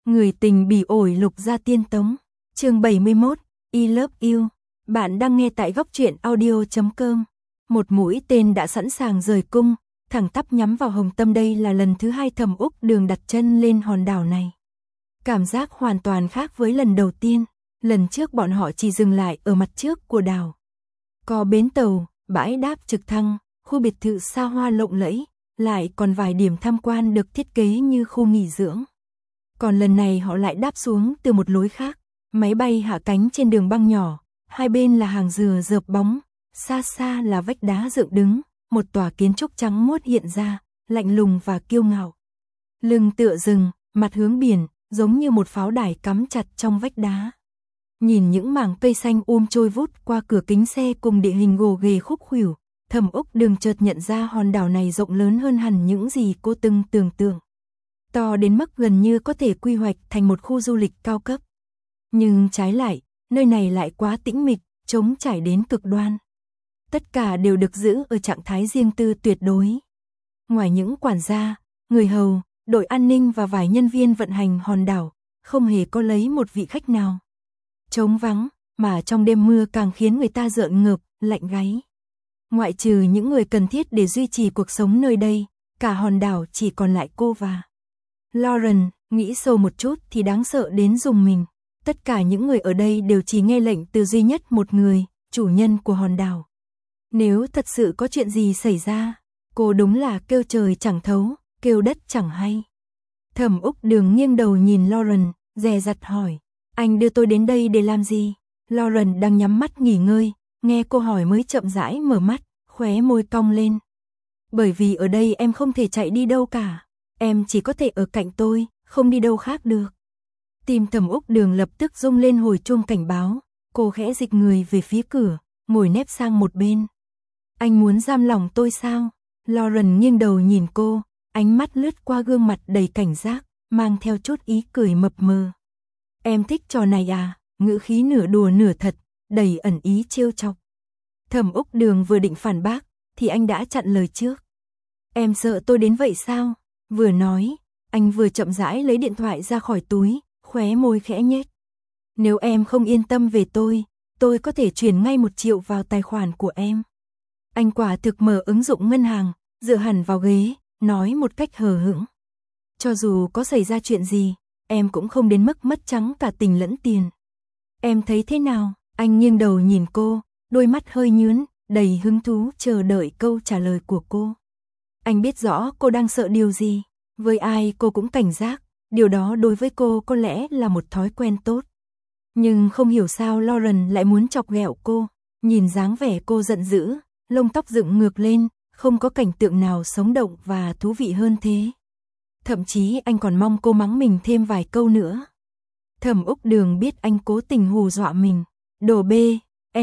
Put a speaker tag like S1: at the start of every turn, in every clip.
S1: Người tình bỉ ổi Lục Gia Tiên Tống. Chương 71, I Love You. Bạn đang nghe tại góc truyện audio.com. Một mũi tên đã sẵn sàng rời cung, thẳng tắp nhắm vào Hồng Tâm. Đây là lần thứ 2 Thẩm Úc Đường đặt chân lên hòn đảo này. Cảm giác hoàn toàn khác với lần đầu tiên. Lần trước bọn họ chỉ dừng lại ở mặt trước của đảo. Có bến tàu, bãi đáp trực thăng, khu biệt thự xa hoa lộng lẫy, lại còn vài điểm tham quan được thiết kế như khu nghỉ dưỡng. Còn lần này họ lại đáp xuống từ một lối khác. Máy bay hạ cánh trên đường băng nhỏ, hai bên là hàng dừa rợp bóng, xa xa là vách đá dựng đứng, một tòa kiến trúc trắng muốt hiện ra, lạnh lùng và kiêu ngạo. Lưng tựa rừng, mặt hướng biển, giống như một pháo đài cắm chặt trong vách đá. Nhìn những mảng cây xanh trôi vút qua cửa kính xe cùng địa hình gồ ghề khúc khuỷu, Thẩm Úc Đường chợt nhận ra hòn đảo này rộng lớn hơn hẳn những gì cô từng tưởng tượng. To đến mức gần như có thể quy hoạch thành một khu du lịch cao cấp. Nhưng trái lại, nơi này lại quá tĩnh mịch, trống trải đến cực đoan. Tất cả đều được giữ ở trạng thái riêng tư tuyệt đối. Ngoài những quản gia, người hầu, đội an ninh và vài nhân viên vận hành hòn đảo, không hề có lấy một vị khách nào. Trống vắng, mà trong đêm mưa càng khiến người ta rợn ngợp, lạnh gáy. Ngoại trừ những người cần thiết để duy trì cuộc sống nơi đây, cả hòn đảo chỉ còn lại cô và Lauren. Nghĩ sâu một chút thì đáng sợ đến rùng mình. Tất cả những người ở đây đều chỉ nghe lệnh từ duy nhất một người, chủ nhân của hòn đảo. Nếu thật sự có chuyện gì xảy ra, cô đúng là kêu trời chẳng thấu, kêu đất chẳng hay. Thẩm Úc Đường nghiêng đầu nhìn Lauren, dè dặt hỏi, anh đưa tôi đến đây để làm gì? Lauren đang nhắm mắt nghỉ ngơi, nghe cô hỏi mới chậm rãi mở mắt, khóe môi cong lên. Bởi vì ở đây em không thể chạy đi đâu cả, em chỉ có thể ở cạnh tôi, không đi đâu khác được. Tim Thẩm Úc Đường lập tức rung lên hồi chuông cảnh báo, cô khẽ dịch người về phía cửa, ngồi nép sang một bên. Anh muốn giam lòng tôi sao? Lauren nghiêng đầu nhìn cô, ánh mắt lướt qua gương mặt đầy cảnh giác, mang theo chút ý cười mập mờ. Em thích trò này à? Ngữ khí nửa đùa nửa thật, đầy ẩn ý trêu chọc. Thẩm Úc Đường vừa định phản bác, thì anh đã chặn lời trước. Em sợ tôi đến vậy sao? Vừa nói, anh vừa chậm rãi lấy điện thoại ra khỏi túi, khóe môi khẽ nhếch. Nếu em không yên tâm về tôi có thể chuyển ngay 1 triệu vào tài khoản của em. Anh quả thực mở ứng dụng ngân hàng, dựa hẳn vào ghế, nói một cách hờ hững. Cho dù có xảy ra chuyện gì, em cũng không đến mức mất trắng cả tình lẫn tiền. Em thấy thế nào? Anh nghiêng đầu nhìn cô, đôi mắt hơi nhướn, đầy hứng thú chờ đợi câu trả lời của cô. Anh biết rõ cô đang sợ điều gì, với ai cô cũng cảnh giác, điều đó đối với cô có lẽ là một thói quen tốt. Nhưng không hiểu sao Lauren lại muốn chọc ghẹo cô, nhìn dáng vẻ cô giận dữ, lông tóc dựng ngược lên, không có cảnh tượng nào sống động và thú vị hơn thế. Thậm chí anh còn mong cô mắng mình thêm vài câu nữa. Thẩm Úc Đường biết anh cố tình hù dọa mình. Đồ bê,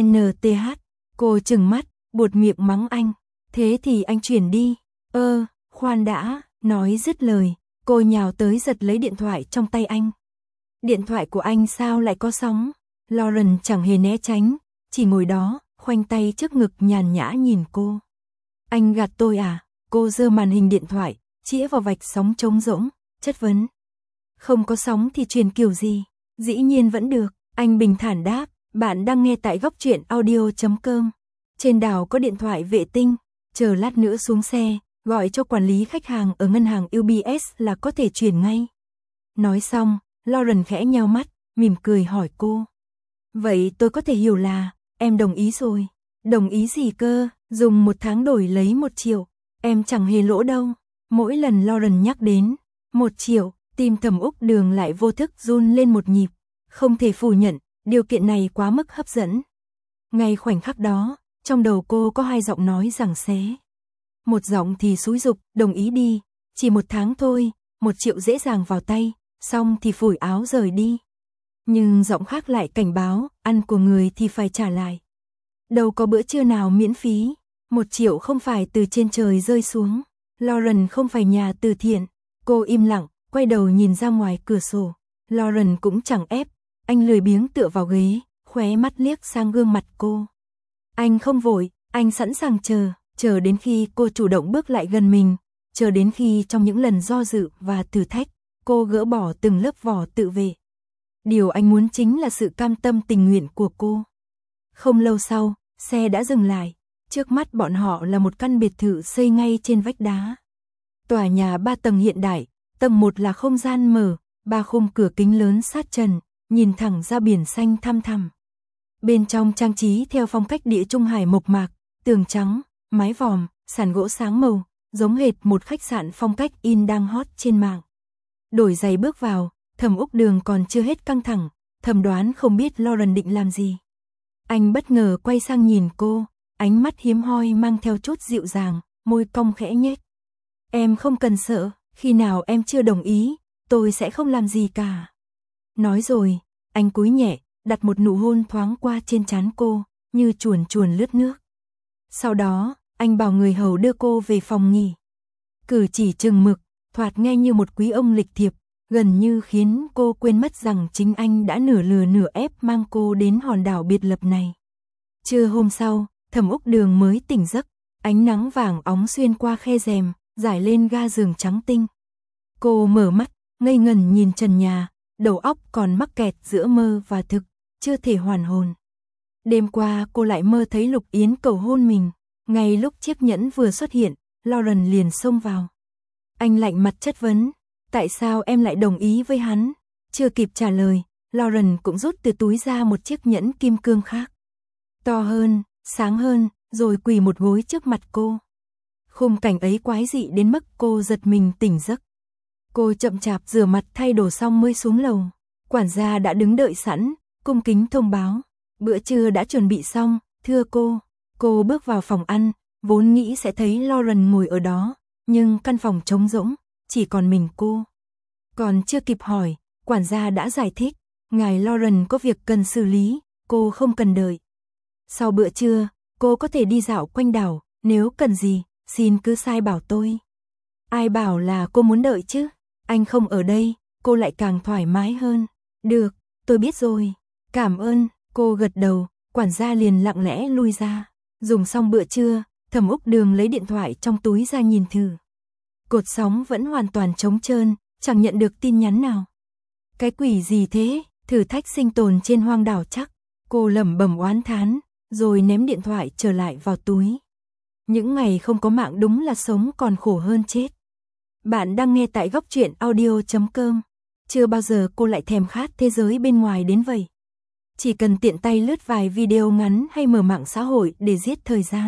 S1: NTH, cô trừng mắt, buột miệng mắng anh. Thế thì anh chuyển đi. Khoan đã, nói dứt lời, cô nhào tới giật lấy điện thoại trong tay anh. Điện thoại của anh sao lại có sóng? Lauren chẳng hề né tránh, chỉ ngồi đó, khoanh tay trước ngực nhàn nhã nhìn cô. Anh gạt tôi à? Cô giơ màn hình điện thoại, chĩa vào vạch sóng trống rỗng, chất vấn. Không có sóng thì truyền kiểu gì? Dĩ nhiên vẫn được, anh bình thản đáp. Bạn đang nghe tại góc truyện audio.com. Trên đảo có điện thoại vệ tinh, chờ lát nữa xuống xe, gọi cho quản lý khách hàng ở ngân hàng UBS là có thể chuyển ngay. Nói xong, Lauren khẽ nheo mắt, mỉm cười hỏi cô. Vậy tôi có thể hiểu là, em đồng ý rồi. Đồng ý gì cơ? Dùng 1 tháng đổi lấy 1 triệu. Em chẳng hề lỗ đâu. Mỗi lần Lauren nhắc đến 1 triệu, tim Thẩm Úc Đường lại vô thức run lên một nhịp. Không thể phủ nhận, điều kiện này quá mức hấp dẫn. Ngay khoảnh khắc đó, trong đầu cô có 2 giọng nói giằng xé. Một giọng thì xúi giục, đồng ý đi, chỉ 1 tháng thôi, 1 triệu dễ dàng vào tay, xong thì phủi áo rời đi. Nhưng giọng khác lại cảnh báo, ăn của người thì phải trả lại. Đâu có bữa trưa nào miễn phí, 1 triệu không phải từ trên trời rơi xuống. Lauren không phải nhà từ thiện. Cô im lặng, quay đầu nhìn ra ngoài cửa sổ. Lauren cũng chẳng ép, anh lười biếng tựa vào ghế, khóe mắt liếc sang gương mặt cô. Anh không vội, anh sẵn sàng chờ đến khi cô chủ động bước lại gần mình, chờ đến khi trong những lần do dự và thử thách, cô gỡ bỏ từng lớp vỏ tự vệ. Điều anh muốn chính là sự cam tâm tình nguyện của cô. Không lâu sau, xe đã dừng lại. Trước mắt bọn họ là một căn biệt thự xây ngay trên vách đá. Tòa nhà 3 tầng hiện đại, tầng 1 là không gian mở, 3 khung cửa kính lớn sát trần, nhìn thẳng ra biển xanh thăm thẳm. Bên trong trang trí theo phong cách Địa Trung Hải mộc mạc, tường trắng, mái vòm, sàn gỗ sáng màu, giống hệt một khách sạn phong cách in đang hot trên mạng. Đổi giày bước vào, Thẩm Úc Đường còn chưa hết căng thẳng, thầm đoán không biết Lauren định làm gì. Anh bất ngờ quay sang nhìn cô, ánh mắt hiếm hoi mang theo chút dịu dàng, môi cong khẽ nhếch. Em không cần sợ, khi nào em chưa đồng ý, tôi sẽ không làm gì cả. Nói rồi, anh cúi nhẹ, đặt một nụ hôn thoáng qua trên trán cô, như chuồn chuồn lướt nước. Sau đó, anh bảo người hầu đưa cô về phòng nghỉ. Cử chỉ chừng mực, thoạt nghe như một quý ông lịch thiệp, gần như khiến cô quên mất rằng chính anh đã nửa lừa nửa ép mang cô đến hòn đảo biệt lập này. Trưa hôm sau, Thẩm Úc Đường mới tỉnh giấc, ánh nắng vàng óng xuyên qua khe rèm, rải lên ga giường trắng tinh. Cô mở mắt, ngây ngẩn nhìn trần nhà, đầu óc còn mắc kẹt giữa mơ và thực, chưa thể hoàn hồn. Đêm qua cô lại mơ thấy Lục Yến cầu hôn mình, ngay lúc chiếc nhẫn vừa xuất hiện, Lauren liền xông vào. Anh lạnh mặt chất vấn, tại sao em lại đồng ý với hắn? Chưa kịp trả lời, Lauren cũng rút từ túi ra một chiếc nhẫn kim cương khác. To hơn, sáng hơn, rồi quỳ một gối trước mặt cô. Khung cảnh ấy quái dị đến mức cô giật mình tỉnh giấc. Cô chậm chạp rửa mặt thay đồ xong mới xuống lầu. Quản gia đã đứng đợi sẵn, cung kính thông báo. Bữa trưa đã chuẩn bị xong, thưa cô. Cô bước vào phòng ăn, vốn nghĩ sẽ thấy Lauren ngồi ở đó, nhưng căn phòng trống rỗng, chỉ còn mình cô. Còn chưa kịp hỏi, quản gia đã giải thích, ngài Lauren có việc cần xử lý, cô không cần đợi. Sau bữa trưa, cô có thể đi dạo quanh đảo, nếu cần gì, xin cứ sai bảo tôi. Ai bảo là cô muốn đợi chứ, anh không ở đây, cô lại càng thoải mái hơn. Được, tôi biết rồi, cảm ơn, cô gật đầu, quản gia liền lặng lẽ lui ra. Dùng xong bữa trưa, Thẩm Úc Đường lấy điện thoại trong túi ra nhìn thử. Cột sóng vẫn hoàn toàn trống trơn, chẳng nhận được tin nhắn nào. Cái quỷ gì thế, thử thách sinh tồn trên hoang đảo chắc. Cô lẩm bẩm oán thán, rồi ném điện thoại trở lại vào túi. Những ngày không có mạng đúng là sống còn khổ hơn chết. Bạn đang nghe tại góc truyện audio.com. Chưa bao giờ cô lại thèm khát thế giới bên ngoài đến vậy. Chỉ cần tiện tay lướt vài video ngắn hay mở mạng xã hội để giết thời gian.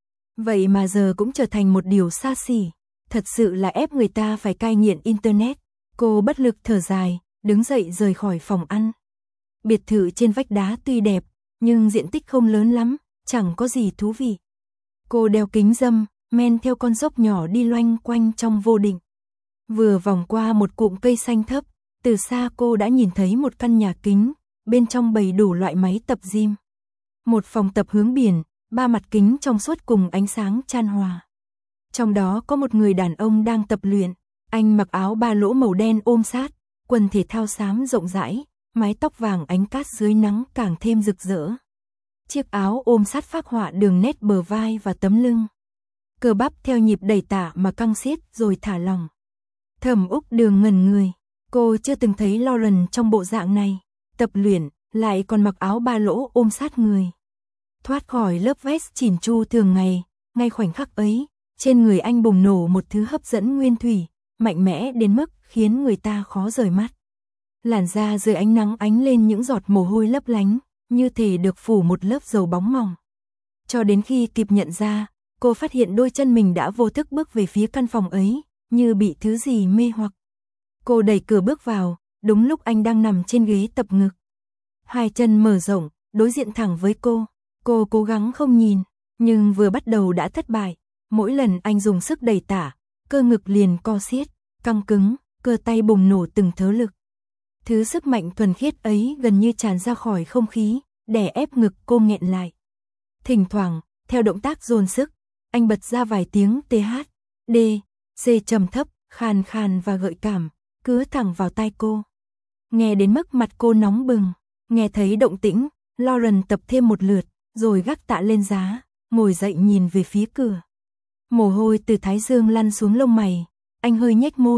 S1: Vậy mà giờ cũng trở thành một điều xa xỉ. Thật sự là ép người ta phải cai nghiện Internet. Cô bất lực thở dài, đứng dậy rời khỏi phòng ăn. Biệt thự trên vách đá tuy đẹp, nhưng diện tích không lớn lắm, chẳng có gì thú vị. Cô đeo kính râm, men theo con dốc nhỏ đi loanh quanh trong vô định. Vừa vòng qua một cụm cây xanh thấp, từ xa cô đã nhìn thấy một căn nhà kính, bên trong bày đủ loại máy tập gym. Một phòng tập hướng biển, 3 mặt kính trong suốt cùng ánh sáng chan hòa. Trong đó có một người đàn ông đang tập luyện, anh mặc áo ba lỗ màu đen ôm sát, quần thể thao xám rộng rãi, mái tóc vàng ánh cát dưới nắng càng thêm rực rỡ. Chiếc áo ôm sát phác họa đường nét bờ vai và tấm lưng. Cơ bắp theo nhịp đẩy tạ mà căng siết rồi thả lỏng. Thẩm Úc Đường ngẩn người, cô chưa từng thấy Lauren trong bộ dạng này, tập luyện, lại còn mặc áo ba lỗ ôm sát người. Thoát khỏi lớp vest chỉn chu thường ngày, ngay khoảnh khắc ấy, trên người anh bùng nổ một thứ hấp dẫn nguyên thủy, mạnh mẽ đến mức khiến người ta khó rời mắt. Làn da dưới ánh nắng ánh lên những giọt mồ hôi lấp lánh, như thể được phủ một lớp dầu bóng mỏng. Cho đến khi kịp nhận ra, cô phát hiện đôi chân mình đã vô thức bước về phía căn phòng ấy, như bị thứ gì mê hoặc. Cô đẩy cửa bước vào, đúng lúc anh đang nằm trên ghế tập ngực. Hai chân mở rộng, đối diện thẳng với cô. Cô cố gắng không nhìn, nhưng vừa bắt đầu đã thất bại. Mỗi lần anh dùng sức đẩy tả, cơ ngực liền co siết, căng cứng, cơ tay bùng nổ từng thớ lực. Thứ sức mạnh thuần khiết ấy gần như tràn ra khỏi không khí, đè ép ngực cô nghẹn lại. Thỉnh thoảng, theo động tác dồn sức, anh bật ra vài tiếng TH, D, C trầm thấp, khàn khàn và gợi cảm, cứa thẳng vào tai cô. Nghe đến mức mặt cô nóng bừng, nghe thấy động tĩnh, Lauren tập thêm một lượt, rồi gác tạ lên giá, ngồi dậy nhìn về phía cửa. Mồ hôi từ thái dương lăn xuống lông mày, anh hơi nhếch môi,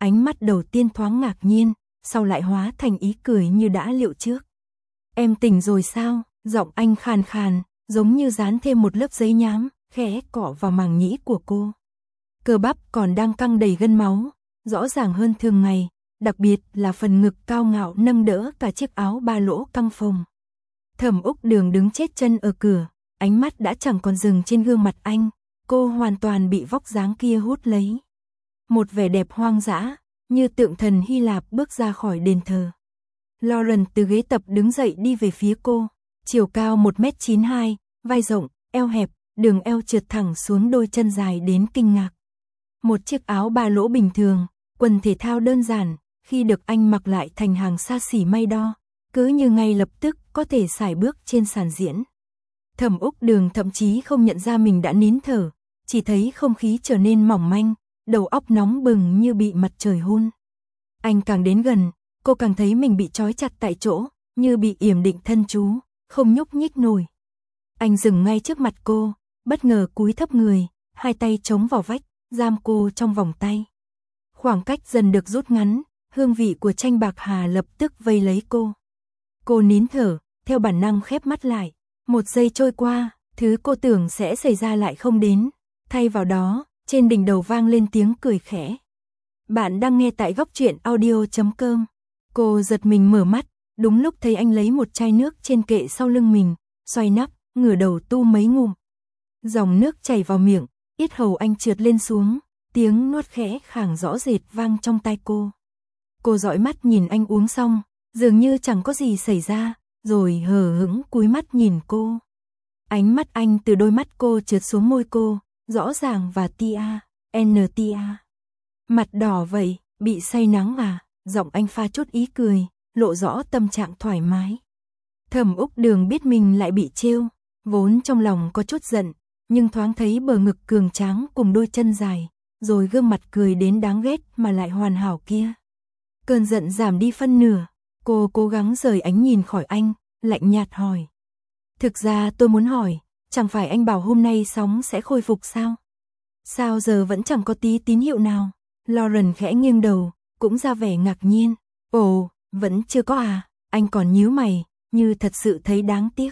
S1: ánh mắt đầu tiên thoáng ngạc nhiên, sau lại hóa thành ý cười như đã liệu trước. Em tỉnh rồi sao? Giọng anh khàn khàn, giống như dán thêm một lớp giấy nhám, khẽ cọ vào màng nhĩ của cô. Cơ bắp còn đang căng đầy gân máu, rõ ràng hơn thường ngày, đặc biệt là phần ngực cao ngạo nâng đỡ cả chiếc áo ba lỗ căng phồng. Thẩm Úc Đường đứng chết chân ở cửa, ánh mắt đã chẳng còn dừng trên gương mặt anh, cô hoàn toàn bị vóc dáng kia hút lấy. Một vẻ đẹp hoang dã, như tượng thần Hy Lạp bước ra khỏi đền thờ. Lauren từ ghế tập đứng dậy đi về phía cô, chiều cao 1m92, vai rộng, eo hẹp, đường eo trượt thẳng xuống đôi chân dài đến kinh ngạc. Một chiếc áo ba lỗ bình thường, quần thể thao đơn giản, khi được anh mặc lại thành hàng xa xỉ may đo, cứ như ngay lập tức có thể sải bước trên sàn diễn. Thẩm Úc Đường thậm chí không nhận ra mình đã nín thở, chỉ thấy không khí trở nên mỏng manh, đầu óc nóng bừng như bị mặt trời hun. Anh càng đến gần, cô càng thấy mình bị trói chặt tại chỗ, như bị yểm định thân chú, không nhúc nhích nổi. Anh dừng ngay trước mặt cô, bất ngờ cúi thấp người, hai tay chống vào vách, giam cô trong vòng tay. Khoảng cách dần được rút ngắn, hương vị của chanh bạc hà lập tức vây lấy cô. Cô nín thở, theo bản năng khép mắt lại. Một giây trôi qua, thứ cô tưởng sẽ xảy ra lại không đến. Thay vào đó, trên đỉnh đầu vang lên tiếng cười khẽ. Bạn đang nghe tại góc truyện audio.com. Cô giật mình mở mắt, đúng lúc thấy anh lấy một chai nước trên kệ sau lưng mình, xoay nắp, ngửa đầu tu mấy ngụm. Dòng nước chảy vào miệng, yết hầu anh trượt lên xuống, tiếng nuốt khẽ khàng rõ rệt vang trong tai cô. Cô dõi mắt nhìn anh uống xong, dường như chẳng có gì xảy ra, rồi hờ hững cúi mắt nhìn cô. Ánh mắt anh từ đôi mắt cô trượt xuống môi cô, rõ ràng và tia, tia. Mặt đỏ vậy, bị say nắng à? Giọng anh pha chút ý cười, lộ rõ tâm trạng thoải mái. Thẩm Úc Đường biết mình lại bị trêu, vốn trong lòng có chút giận, nhưng thoáng thấy bờ ngực cường tráng cùng đôi chân dài, rồi gương mặt cười đến đáng ghét mà lại hoàn hảo kia. Cơn giận giảm đi phân nửa, cô cố gắng rời ánh nhìn khỏi anh, lạnh nhạt hỏi. Thực ra tôi muốn hỏi, chẳng phải anh bảo hôm nay sóng sẽ khôi phục sao? Sao giờ vẫn chẳng có tí tín hiệu nào? Lauren khẽ nghiêng đầu, cũng ra vẻ ngạc nhiên. Ồ, vẫn chưa có à? Anh còn nhíu mày, như thật sự thấy đáng tiếc.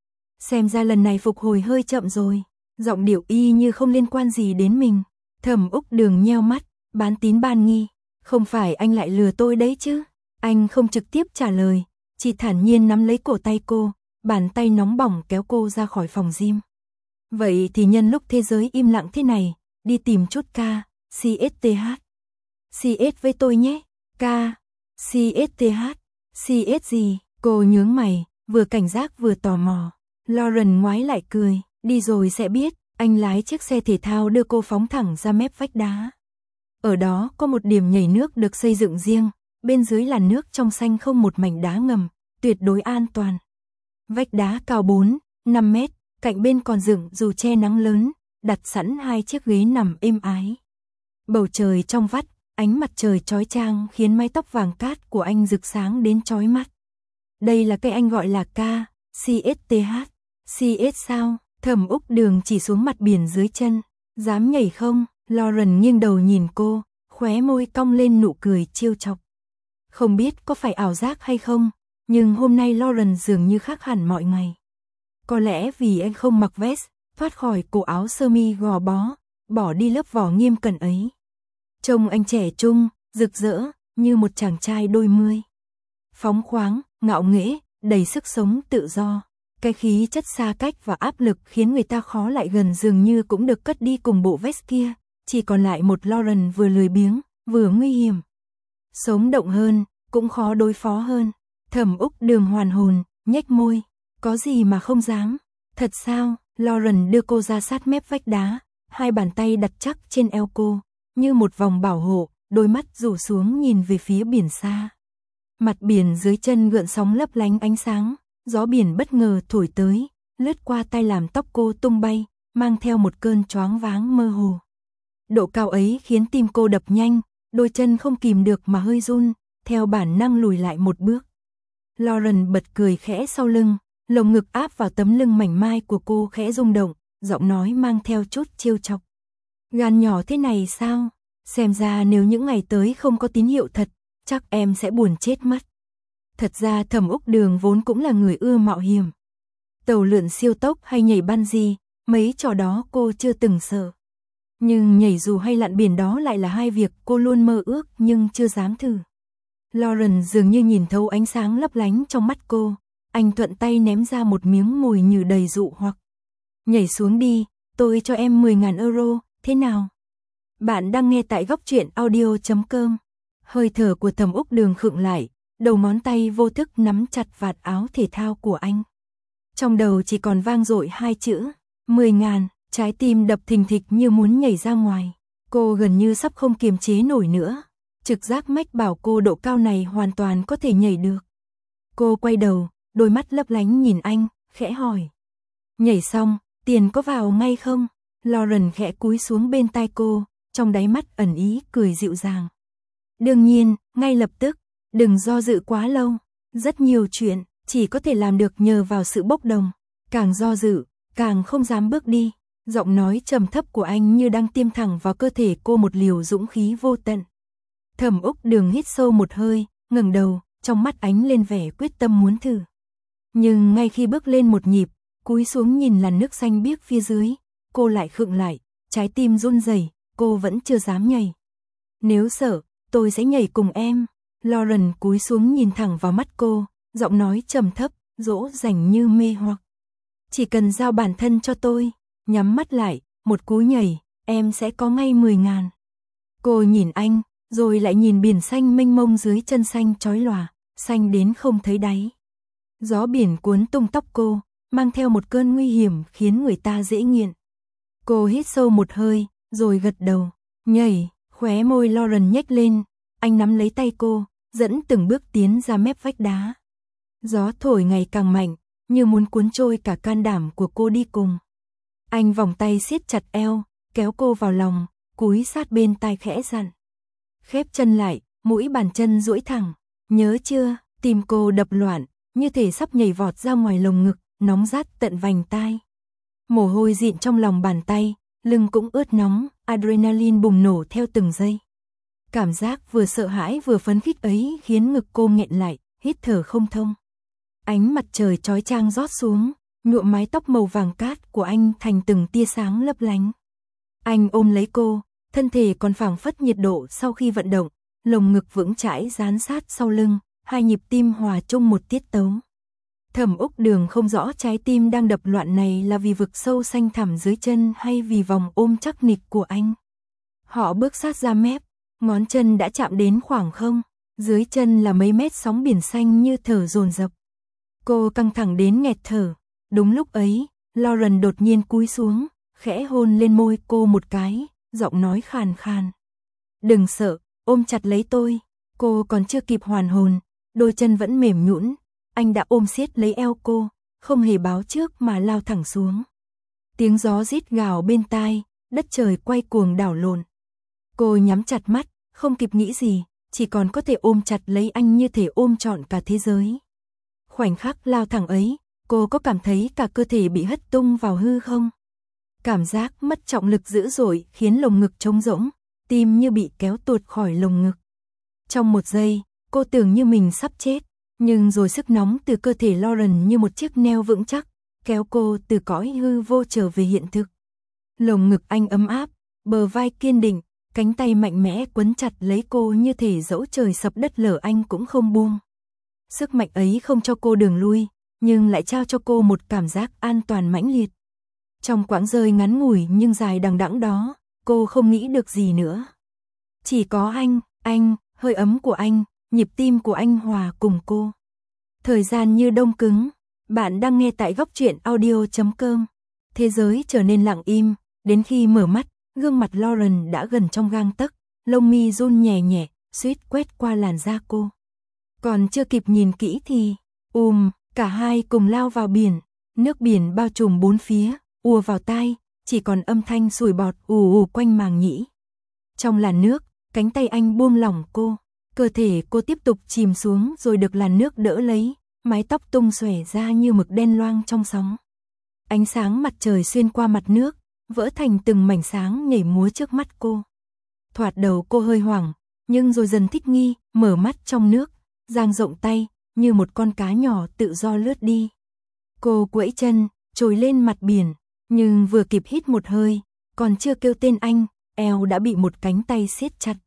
S1: Xem ra lần này phục hồi hơi chậm rồi. Giọng điệu y như không liên quan gì đến mình. Thẩm Úc Đường nheo mắt, bán tín bán nghi. Không phải anh lại lừa tôi đấy chứ? Anh không trực tiếp trả lời, chỉ thản nhiên nắm lấy cổ tay cô, bàn tay nóng bỏng kéo cô ra khỏi phòng gym. Vậy thì nhân lúc thế giới im lặng thế này, đi tìm chút ca, CSTH. CS với tôi nhé, ca, CSTH, CS gì? Cô nhướng mày, vừa cảnh giác vừa tò mò. Lauren ngoái lại cười, đi rồi sẽ biết. Anh lái chiếc xe thể thao đưa cô phóng thẳng ra mép vách đá. Ở đó có một điểm nhảy nước được xây dựng riêng, bên dưới là nước trong xanh không một mảnh đá ngầm, tuyệt đối an toàn. Vách đá cao 4, 5 mét, cạnh bên còn dựng dù che nắng lớn, đặt sẵn hai chiếc ghế nằm êm ái. Bầu trời trong vắt, ánh mặt trời chói chang khiến mái tóc vàng cát của anh rực sáng đến chói mắt. Đây là cái anh gọi là ca, CSTH, CS sao? Thẩm Úc Đường chỉ xuống mặt biển dưới chân. Dám nhảy không? Lauren nghiêng đầu nhìn cô, khóe môi cong lên nụ cười trêu chọc. Không biết có phải ảo giác hay không, nhưng hôm nay Lauren dường như khác hẳn mọi ngày. Có lẽ vì anh không mặc vest, thoát khỏi cổ áo sơ mi gò bó, bỏ đi lớp vỏ nghiêm cẩn ấy. Trông anh trẻ trung, rực rỡ, như một chàng trai đôi mươi. Phóng khoáng, ngạo nghễ, đầy sức sống tự do. Cái khí chất xa cách và áp lực khiến người ta khó lại gần dường như cũng được cất đi cùng bộ vest kia. Chỉ còn lại một Lauren vừa lười biếng, vừa nguy hiểm. Sống động hơn, cũng khó đối phó hơn. Thẩm Úc Đường hoàn hồn, nhếch môi. Có gì mà không dám. Thật sao? Lauren đưa cô ra sát mép vách đá, hai bàn tay đặt chắc trên eo cô, như một vòng bảo hộ, đôi mắt rủ xuống nhìn về phía biển xa. Mặt biển dưới chân gợn sóng lấp lánh ánh sáng, gió biển bất ngờ thổi tới, lướt qua tai làm tóc cô tung bay, mang theo một cơn choáng váng mơ hồ. Độ cao ấy khiến tim cô đập nhanh, đôi chân không kìm được mà hơi run, theo bản năng lùi lại một bước. Lauren bật cười khẽ sau lưng, lồng ngực áp vào tấm lưng mảnh mai của cô khẽ rung động, giọng nói mang theo chút trêu chọc. Gan nhỏ thế này sao? Xem ra nếu những ngày tới không có tín hiệu thật, chắc em sẽ buồn chết mất. Thật ra Thẩm Úc Đường vốn cũng là người ưa mạo hiểm. Tàu lượn siêu tốc hay nhảy bungee, mấy trò đó cô chưa từng sợ. Nhưng nhảy dù hay lặn biển đó lại là hai việc cô luôn mơ ước nhưng chưa dám thử. Lauren dường như nhìn thấu ánh sáng lấp lánh trong mắt cô. Anh thuận tay ném ra một miếng mồi nhử đầy dụ hoặc. Nhảy xuống đi, tôi cho em 10.000 euro, thế nào? Bạn đang nghe tại góc truyện audio.com. Hơi thở của Thẩm Úc Đường khựng lại, đầu ngón tay vô thức nắm chặt vạt áo thể thao của anh. Trong đầu chỉ còn vang dội hai chữ, 10.000, trái tim đập thình thịch như muốn nhảy ra ngoài. Cô gần như sắp không kiềm chế nổi nữa. Trực giác mách bảo cô độ cao này hoàn toàn có thể nhảy được. Cô quay đầu, đôi mắt lấp lánh nhìn anh, khẽ hỏi. Nhảy xong, tiền có vào ngay không? Lauren khẽ cúi xuống bên tai cô, trong đáy mắt ẩn ý cười dịu dàng. Đương nhiên, ngay lập tức, đừng do dự quá lâu. Rất nhiều chuyện, chỉ có thể làm được nhờ vào sự bốc đồng. Càng do dự, càng không dám bước đi. Giọng nói trầm thấp của anh như đang tiêm thẳng vào cơ thể cô một liều dũng khí vô tận. Thẩm Úc Đường hít sâu một hơi, ngẩng đầu, trong mắt ánh lên vẻ quyết tâm muốn thử. Nhưng ngay khi bước lên một nhịp, cúi xuống nhìn làn nước xanh biếc phía dưới, cô lại khựng lại, trái tim run rẩy, cô vẫn chưa dám nhảy. Nếu sợ, tôi sẽ nhảy cùng em. Lauren cúi xuống nhìn thẳng vào mắt cô, giọng nói trầm thấp, dỗ dành như mê hoặc. Chỉ cần giao bản thân cho tôi, nhắm mắt lại, một cú nhảy, em sẽ có ngay 10.000. Cô nhìn anh, rồi lại nhìn biển xanh mênh mông dưới chân xanh chói lòa, xanh đến không thấy đáy. Gió biển cuốn tung tóc cô, mang theo một cơn nguy hiểm khiến người ta dễ nghiện. Cô hít sâu một hơi, rồi gật đầu, nhảy, khóe môi Lauren nhếch lên, anh nắm lấy tay cô, dẫn từng bước tiến ra mép vách đá. Gió thổi ngày càng mạnh, như muốn cuốn trôi cả can đảm của cô đi cùng. Anh vòng tay siết chặt eo, kéo cô vào lòng, cúi sát bên tai khẽ dặn. Khép chân lại, mũi bàn chân duỗi thẳng, nhớ chưa? Tim cô đập loạn, như thể sắp nhảy vọt ra ngoài lồng ngực, nóng rát tận vành tai. Mồ hôi dịn trong lòng bàn tay, lưng cũng ướt nóng, adrenaline bùng nổ theo từng giây. Cảm giác vừa sợ hãi vừa phấn khích ấy khiến ngực cô nghẹn lại, hít thở không thông. Ánh mặt trời chói chang rót xuống, nhuộm mái tóc màu vàng cát của anh thành từng tia sáng lấp lánh. Anh ôm lấy cô, thân thể còn phảng phất nhiệt độ sau khi vận động, lồng ngực vững chãi dán sát sau lưng, hai nhịp tim hòa chung một tiết tấu. Thẩm Úc Đường không rõ trái tim đang đập loạn này là vì vực sâu xanh thẳm dưới chân hay vì vòng ôm chắc nịch của anh. Họ bước sát ra mép, ngón chân đã chạm đến khoảng không, dưới chân là mấy mét sóng biển xanh như thở dồn dập. Cô căng thẳng đến nghẹt thở. Đúng lúc ấy, Lauren đột nhiên cúi xuống, khẽ hôn lên môi cô một cái, giọng nói khàn khàn. Đừng sợ, ôm chặt lấy tôi. Cô còn chưa kịp hoàn hồn, đôi chân vẫn mềm nhũn, anh đã ôm siết lấy eo cô, không hề báo trước mà lao thẳng xuống. Tiếng gió rít gào bên tai, đất trời quay cuồng đảo lộn. Cô nhắm chặt mắt, không kịp nghĩ gì, chỉ còn có thể ôm chặt lấy anh như thể ôm trọn cả thế giới. Khoảnh khắc lao thẳng ấy, cô có cảm thấy cả cơ thể bị hất tung vào hư không? Cảm giác mất trọng lực dữ dội khiến lồng ngực trống rỗng, tim như bị kéo tuột khỏi lồng ngực. Trong một giây, cô tưởng như mình sắp chết, nhưng rồi sức nóng từ cơ thể Lauren như một chiếc neo vững chắc, kéo cô từ cõi hư vô trở về hiện thực. Lồng ngực anh ấm áp, bờ vai kiên định, cánh tay mạnh mẽ quấn chặt lấy cô như thể dẫu trời sập đất lở anh cũng không buông. Sức mạnh ấy không cho cô đường lui, nhưng lại trao cho cô một cảm giác an toàn mãnh liệt. Trong quãng giây ngắn ngủi nhưng dài đằng đẵng đó, cô không nghĩ được gì nữa. Chỉ có anh, hơi ấm của anh, nhịp tim của anh hòa cùng cô. Thời gian như đông cứng, bạn đang nghe tại góc truyện audio.com. Thế giới trở nên lặng im, đến khi mở mắt, gương mặt Lauren đã gần trong gang tấc, lông mi run nhẹ nhẹ, suýt quét qua làn da cô. Còn chưa kịp nhìn kỹ thì, cả hai cùng lao vào biển, nước biển bao trùm bốn phía, ùa vào tai, chỉ còn âm thanh sủi bọt ù ù quanh màng nhĩ. Trong làn nước, cánh tay anh buông lỏng cô, cơ thể cô tiếp tục chìm xuống rồi được làn nước đỡ lấy, mái tóc tung xòe ra như mực đen loang trong sóng. Ánh sáng mặt trời xuyên qua mặt nước, vỡ thành từng mảnh sáng nhảy múa trước mắt cô. Thoạt đầu cô hơi hoảng, nhưng rồi dần thích nghi, mở mắt trong nước, dang rộng tay, như một con cá nhỏ tự do lướt đi. Cô quẫy chân, trồi lên mặt biển, nhưng vừa kịp hít một hơi, còn chưa kêu tên anh, eo đã bị một cánh tay siết chặt.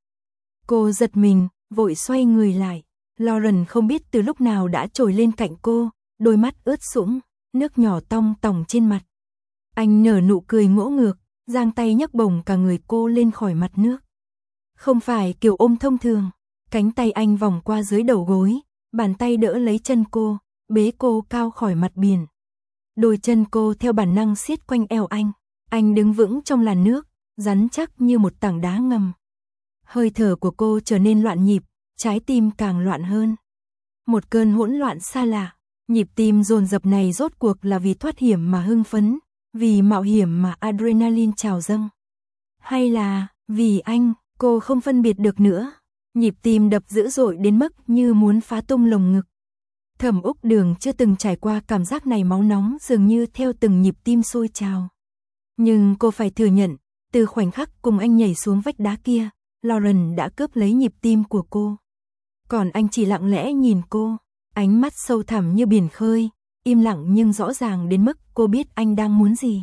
S1: Cô giật mình, vội xoay người lại. Lauren không biết từ lúc nào đã trồi lên cạnh cô, đôi mắt ướt sũng, nước nhỏ tong tòng trên mặt. Anh nở nụ cười ngỗ ngược, giang tay nhấc bổng cả người cô lên khỏi mặt nước. Không phải kiểu ôm thông thường, cánh tay anh vòng qua dưới đầu gối, bàn tay đỡ lấy chân cô, bế cô cao khỏi mặt biển. Đôi chân cô theo bản năng siết quanh eo anh đứng vững trong làn nước, rắn chắc như một tảng đá ngầm. Hơi thở của cô trở nên loạn nhịp, trái tim càng loạn hơn. Một cơn hỗn loạn xa lạ, nhịp tim dồn dập này rốt cuộc là vì thoát hiểm mà hưng phấn, vì mạo hiểm mà adrenaline trào dâng. Hay là, vì anh, cô không phân biệt được nữa. Nhịp tim đập dữ dội đến mức như muốn phá tung lồng ngực. Thẩm Úc Đường chưa từng trải qua cảm giác này, máu nóng dường như theo từng nhịp tim sôi trào. Nhưng cô phải thừa nhận, từ khoảnh khắc cùng anh nhảy xuống vách đá kia, Lauren đã cướp lấy nhịp tim của cô. Còn anh chỉ lặng lẽ nhìn cô, ánh mắt sâu thẳm như biển khơi, im lặng nhưng rõ ràng đến mức cô biết anh đang muốn gì.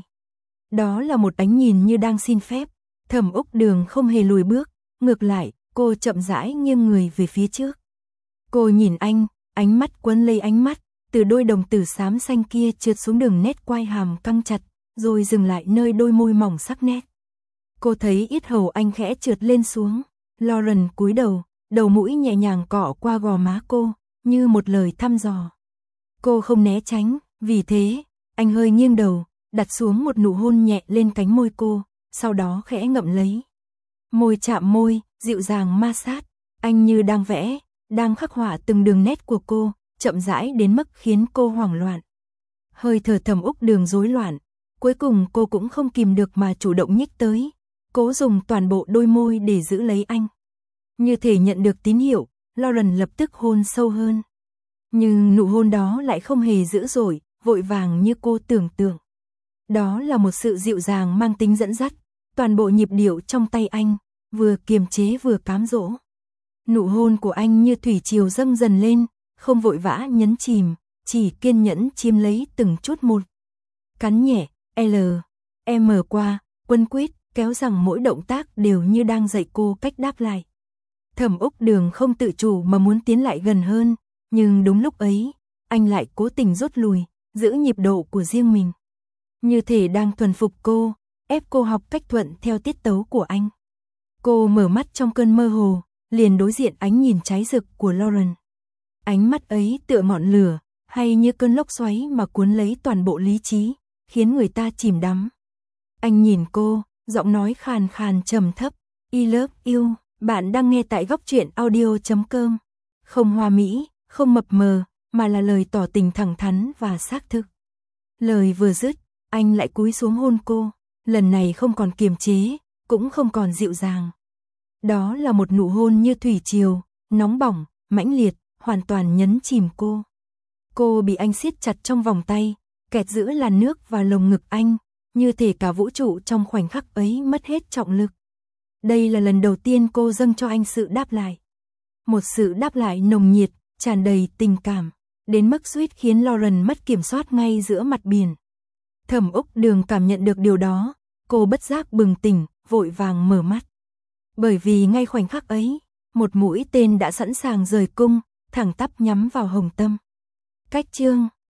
S1: Đó là một ánh nhìn như đang xin phép. Thẩm Úc Đường không hề lùi bước, ngược lại, cô chậm rãi nghiêng người về phía trước. Cô nhìn anh, ánh mắt quấn lấy ánh mắt, từ đôi đồng tử xám xanh kia trượt xuống đường nét quai hàm căng chặt, rồi dừng lại nơi đôi môi mỏng sắc nét. Cô thấy yết hầu anh khẽ trượt lên xuống. Lauren cúi đầu, đầu mũi nhẹ nhàng cọ qua gò má cô, như một lời thăm dò. Cô không né tránh, vì thế, anh hơi nghiêng đầu, đặt xuống một nụ hôn nhẹ lên cánh môi cô, sau đó khẽ ngậm lấy. Môi chạm môi, dịu dàng ma sát, anh như đang vẽ, đang khắc họa từng đường nét của cô, chậm rãi đến mức khiến cô hoảng loạn. Hơi thở Thẩm Úc Đường rối loạn, cuối cùng cô cũng không kìm được mà chủ động nhích tới, cố dùng toàn bộ đôi môi để giữ lấy anh. Như thể nhận được tín hiệu, Lauren lập tức hôn sâu hơn. Nhưng nụ hôn đó lại không hề dữ dội, vội vàng như cô tưởng tượng. Đó là một sự dịu dàng mang tính dẫn dắt, toàn bộ nhịp điệu trong tay anh, vừa kiềm chế vừa cám dỗ. Nụ hôn của anh như thủy triều dâng dần lên, không vội vã nhấn chìm, chỉ kiên nhẫn chiếm lấy từng chút một. Cắn nhẹ, L, M qua, quấn quýt, kéo rằng mỗi động tác đều như đang dạy cô cách đáp lại. Thẩm Úc Đường không tự chủ mà muốn tiến lại gần hơn, nhưng đúng lúc ấy, anh lại cố tình rút lùi, giữ nhịp độ của riêng mình. Như thể đang thuần phục cô, ép cô học cách thuận theo tiết tấu của anh. Cô mở mắt trong cơn mơ hồ, liền đối diện ánh nhìn cháy rực của Lauren. Ánh mắt ấy tựa ngọn lửa, hay như cơn lốc xoáy mà cuốn lấy toàn bộ lý trí, khiến người ta chìm đắm. Anh nhìn cô, giọng nói khàn khàn trầm thấp, I love you. Bạn đang nghe tại góc truyện audio.com. Không hoa mỹ, không mập mờ, mà là lời tỏ tình thẳng thắn và xác thực. Lời vừa dứt, anh lại cúi xuống hôn cô, lần này không còn kiềm chế, cũng không còn dịu dàng. Đó là một nụ hôn như thủy triều, nóng bỏng, mãnh liệt, hoàn toàn nhấn chìm cô. Cô bị anh siết chặt trong vòng tay, kẹt giữa làn nước và lồng ngực anh, như thể cả vũ trụ trong khoảnh khắc ấy mất hết trọng lực. Đây là lần đầu tiên cô dâng cho anh sự đáp lại. Một sự đáp lại nồng nhiệt, tràn đầy tình cảm, đến mức suýt khiến Lauren mất kiểm soát ngay giữa mặt biển. Thẩm Úc Đường cảm nhận được điều đó, cô bất giác bừng tỉnh, vội vàng mở mắt. Bởi vì ngay khoảnh khắc ấy, một mũi tên đã sẵn sàng rời cung, thẳng tắp nhắm vào hồng tâm. Cách chương